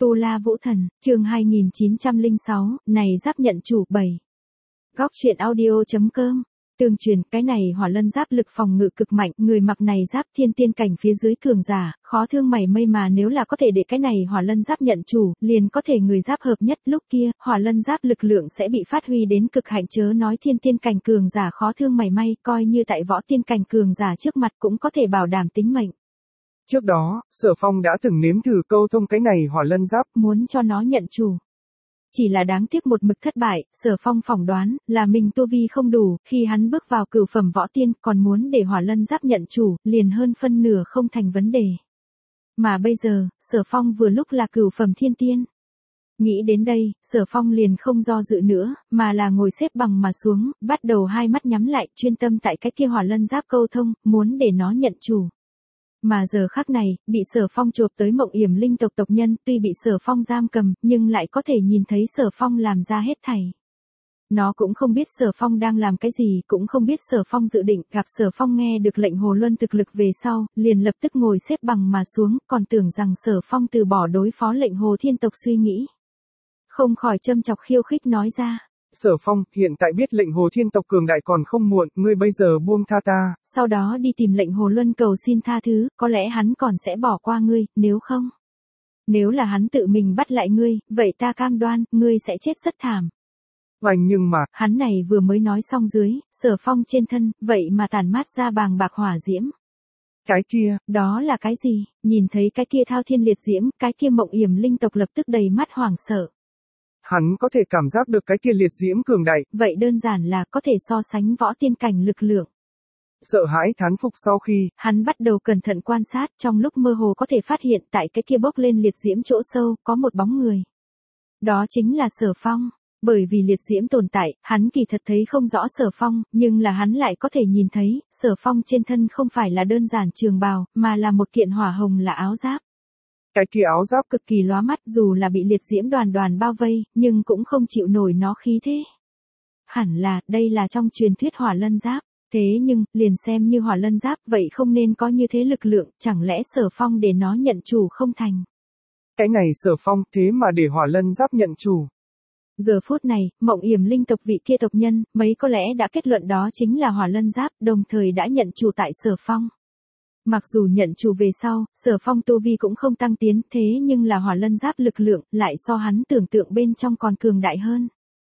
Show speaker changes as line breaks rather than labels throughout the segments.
Tu La Vũ Thần, chương 2906, này giáp nhận chủ 7. Góc truyện audio.com. Tương truyền, cái này hỏa lân giáp lực phòng ngự cực mạnh, người mặc này giáp thiên tiên cảnh phía dưới cường giả, khó thương mảy may mà nếu là có thể để cái này hỏa lân giáp nhận chủ, liền có thể người giáp hợp nhất, lúc kia, hỏa lân giáp lực lượng sẽ bị phát huy đến cực hạn, chớ nói thiên tiên cảnh cường giả khó thương mảy may, coi như tại võ tiên cảnh cường giả trước mặt cũng có thể bảo đảm tính mệnh.
Trước đó, Sở Phong đã từng nếm thử câu thông cái này hỏa lân giáp,
muốn cho nó nhận chủ. Chỉ là đáng tiếc một mực thất bại, Sở Phong phỏng đoán là mình tu vi không đủ, khi hắn bước vào cửu phẩm võ tiên còn muốn để hỏa lân giáp nhận chủ, liền hơn phân nửa không thành vấn đề. Mà bây giờ, Sở Phong vừa lúc là cửu phẩm thiên tiên. Nghĩ đến đây, Sở Phong liền không do dự nữa, mà là ngồi xếp bằng mà xuống, bắt đầu hai mắt nhắm lại, chuyên tâm tại cái kia hỏa lân giáp câu thông, muốn để nó nhận chủ. Mà giờ khắc này, bị Sở Phong chộp tới Mộng Yểm linh tộc tộc nhân, tuy bị Sở Phong giam cầm, nhưng lại có thể nhìn thấy Sở Phong làm ra hết thảy. Nó cũng không biết Sở Phong đang làm cái gì, cũng không biết Sở Phong dự định, gặp Sở Phong nghe được lệnh Hồ Luân thực lực về sau, liền lập tức ngồi xếp bằng mà xuống, còn tưởng rằng Sở Phong từ bỏ đối phó lệnh Hồ Thiên tộc suy nghĩ. Không khỏi châm chọc khiêu khích nói ra.
Sở Phong, hiện tại biết lệnh Hồ Thiên tộc cường đại còn không muộn, ngươi bây giờ buông tha ta.
Sau đó đi tìm lệnh Hồ Luân cầu xin tha thứ, có lẽ hắn còn sẽ bỏ qua ngươi, nếu không. Nếu là hắn tự mình bắt lại ngươi, vậy ta cam đoan, ngươi sẽ chết rất thảm.
Oanh nhưng mà,
hắn này vừa mới nói xong dưới, Sở Phong trên thân, vậy mà tản mát ra bàng bạc hỏa diễm.
Cái kia,
đó là cái gì? Nhìn thấy cái kia thao thiên liệt diễm, cái kia Mộng Yểm linh tộc lập tức đầy mắt hoảng sợ.
Hắn có thể cảm giác được cái kia liệt diễm cường đại.
Vậy đơn giản là có thể so sánh võ tiên cảnh lực lượng.
Sợ hãi thán phục sau khi,
hắn bắt đầu cẩn thận quan sát, trong lúc mơ hồ có thể phát hiện tại cái kia bốc lên liệt diễm chỗ sâu, có một bóng người. Đó chính là Sở Phong. Bởi vì liệt diễm tồn tại, hắn kỳ thật thấy không rõ Sở Phong, nhưng là hắn lại có thể nhìn thấy, Sở Phong trên thân không phải là đơn giản trường bào, mà là một kiện hỏa hồng là áo giáp.
Cái kia áo giáp
cực kỳ lóa mắt, dù là bị liệt diễm đoàn đoàn bao vây, nhưng cũng không chịu nổi nó khí thế. Hẳn là, đây là trong truyền thuyết hỏa lân giáp. Thế nhưng, liền xem như hỏa lân giáp, vậy không nên có như thế lực lượng, chẳng lẽ Sở Phong để nó nhận chủ không thành.
Cái này Sở Phong, thế mà để hỏa lân giáp nhận chủ.
Giờ phút này, Mộng Yểm linh tộc vị kia tộc nhân, mấy có lẽ đã kết luận đó chính là hỏa lân giáp, đồng thời đã nhận chủ tại Sở Phong. Mặc dù nhận chủ về sau, Sở Phong tu vi cũng không tăng tiến, thế nhưng là hỏa lân giáp lực lượng, lại so hắn tưởng tượng bên trong còn cường đại hơn.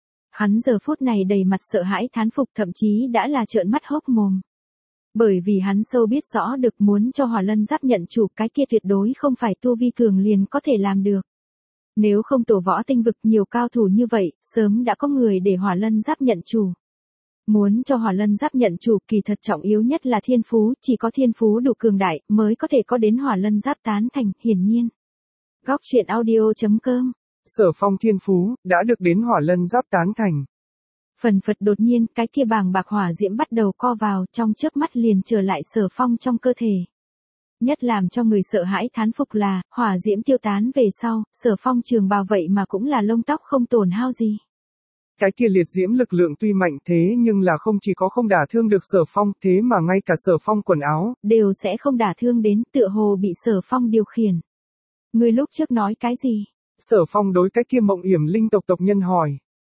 Hắn giờ phút này đầy mặt sợ hãi thán phục, thậm chí đã là trợn mắt hốc mồm. Bởi vì hắn sâu biết rõ được muốn cho hỏa lân giáp nhận chủ, cái kia tuyệt đối không phải tu vi cường liền có thể làm được. Nếu không tổ võ tinh vực nhiều cao thủ như vậy, sớm đã có người để hỏa lân giáp nhận chủ. Muốn cho hỏa lân giáp nhận chủ, kỳ thật trọng yếu nhất là thiên phú, chỉ có thiên phú đủ cường đại mới có thể có đến hỏa lân giáp tán thành, hiển nhiên. Góc truyện audio.com.
Sở Phong thiên phú đã được đến hỏa lân giáp tán thành.
Phần phật đột nhiên, cái kia bàng bạc hỏa diễm bắt đầu co vào, trong chớp mắt liền trở lại Sở Phong trong cơ thể. Nhất làm cho người sợ hãi thán phục là, hỏa diễm tiêu tán về sau, Sở Phong trường bào vậy mà cũng là lông tóc không tổn hao gì.
Cái kia liệt diễm lực lượng tuy mạnh thế nhưng là không chỉ có không đả thương được Sở Phong, thế mà ngay cả Sở Phong quần áo
đều sẽ không đả thương đến, tựa hồ bị Sở Phong điều khiển. Người lúc trước nói cái gì?
Sở Phong đối cái kia Mộng Yểm linh tộc tộc nhân hỏi.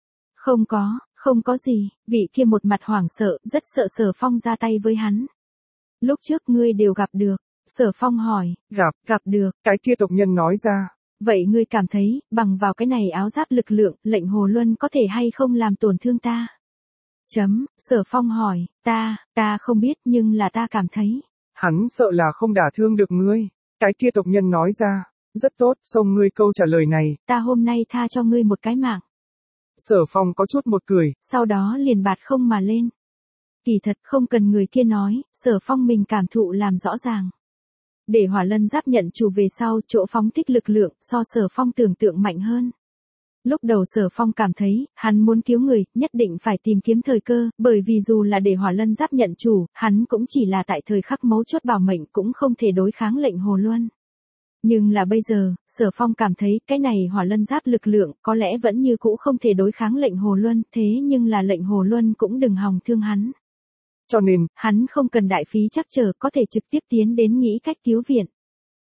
Không có gì, vị kia một mặt hoảng sợ, rất sợ Sở Phong ra tay với hắn. Lúc trước ngươi đều gặp được. Sở Phong hỏi, gặp được,
cái kia tộc nhân nói ra.
Vậy ngươi cảm thấy, bằng vào cái này áo giáp lực lượng, lệnh Hồ Luân có thể hay không làm tổn thương ta? Sở Phong hỏi, ta không biết nhưng là ta cảm thấy.
Hắn sợ là không đả thương được ngươi. Cái kia tộc nhân nói ra, rất tốt, xong ngươi câu trả lời này.
Ta hôm nay tha cho ngươi một cái mạng.
Sở Phong có chút một cười.
Sau đó liền bạt không mà lên. Kỳ thật không cần người kia nói, Sở Phong mình cảm thụ làm rõ ràng. Để hỏa lân giáp nhận chủ về sau, chỗ phóng thích lực lượng, so Sở Phong tưởng tượng mạnh hơn. Lúc đầu Sở Phong cảm thấy, hắn muốn cứu người, nhất định phải tìm kiếm thời cơ, bởi vì dù là để hỏa lân giáp nhận chủ, hắn cũng chỉ là tại thời khắc mấu chốt bảo mệnh, cũng không thể đối kháng lệnh Hồ Luân. Nhưng là bây giờ, Sở Phong cảm thấy, cái này hỏa lân giáp lực lượng, có lẽ vẫn như cũ không thể đối kháng lệnh Hồ Luân, thế nhưng là lệnh Hồ Luân cũng đừng hòng thương hắn.
Cho nên,
hắn không cần đại phí chắc trở, có thể trực tiếp tiến đến nghĩ cách cứu viện.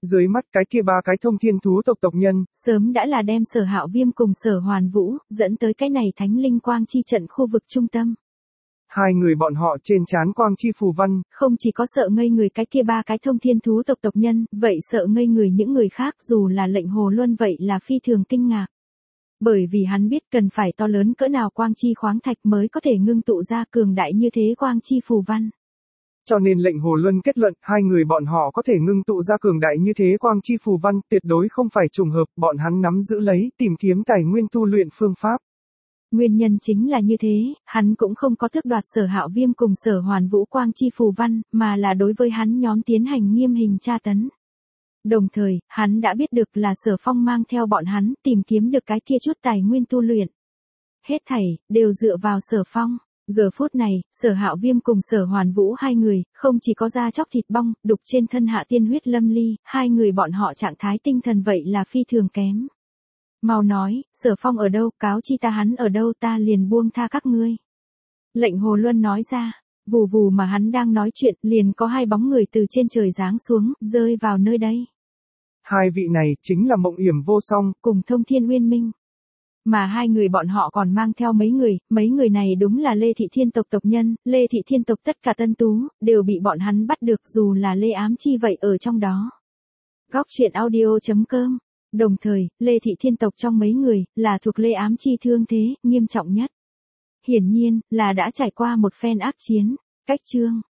Dưới mắt cái kia ba cái thông thiên thú tộc nhân,
sớm đã là đem Sở Hạo Viêm cùng Sở Hoàn Vũ, dẫn tới cái này thánh linh quang chi trận khu vực trung tâm.
Hai người bọn họ trên trán quang chi phù văn,
không chỉ có sợ ngây người cái kia ba cái thông thiên thú tộc nhân, vậy sợ ngây người những người khác dù là lệnh Hồ Luân vậy là phi thường kinh ngạc. Bởi vì hắn biết cần phải to lớn cỡ nào quang chi khoáng thạch mới có thể ngưng tụ ra cường đại như thế quang chi phù văn.
Cho nên lệnh Hồ Luân kết luận, hai người bọn họ có thể ngưng tụ ra cường đại như thế quang chi phù văn, tuyệt đối không phải trùng hợp, bọn hắn nắm giữ lấy, tìm kiếm tài nguyên tu luyện phương pháp.
Nguyên nhân chính là như thế, hắn cũng không có tước đoạt Sở Hạo Viêm cùng Sở Hoàn Vũ quang chi phù văn, mà là đối với hắn nhóm tiến hành nghiêm hình tra tấn. Đồng thời, hắn đã biết được là Sở Phong mang theo bọn hắn tìm kiếm được cái kia chút tài nguyên tu luyện. Hết thảy, đều dựa vào Sở Phong. Giờ phút này, Sở Hạo Viêm cùng Sở Hoàn Vũ hai người, không chỉ có da chóc thịt bong, đục trên thân hạ tiên huyết lâm ly, hai người bọn họ trạng thái tinh thần vậy là phi thường kém. Mau nói, Sở Phong ở đâu, cáo chi ta hắn ở đâu ta liền buông tha các ngươi. Lệnh Hồ Luân nói ra, vù vù mà hắn đang nói chuyện, liền có hai bóng người từ trên trời giáng xuống, rơi vào nơi đây.
Hai vị này, chính là Mộng Yểm Vô Song,
cùng Thông Thiên Uyên Minh. Mà hai người bọn họ còn mang theo mấy người này đúng là Lê Thị Thiên tộc tộc nhân, Lê Thị Thiên tộc tất cả tân tú, đều bị bọn hắn bắt được dù là Lê Ám Chi vậy ở trong đó. Góc truyện audio.com. Đồng thời, Lê Thị Thiên tộc trong mấy người, là thuộc Lê Ám Chi thương thế, nghiêm trọng nhất. Hiển nhiên, là đã trải qua một phen ác chiến. Cách chương.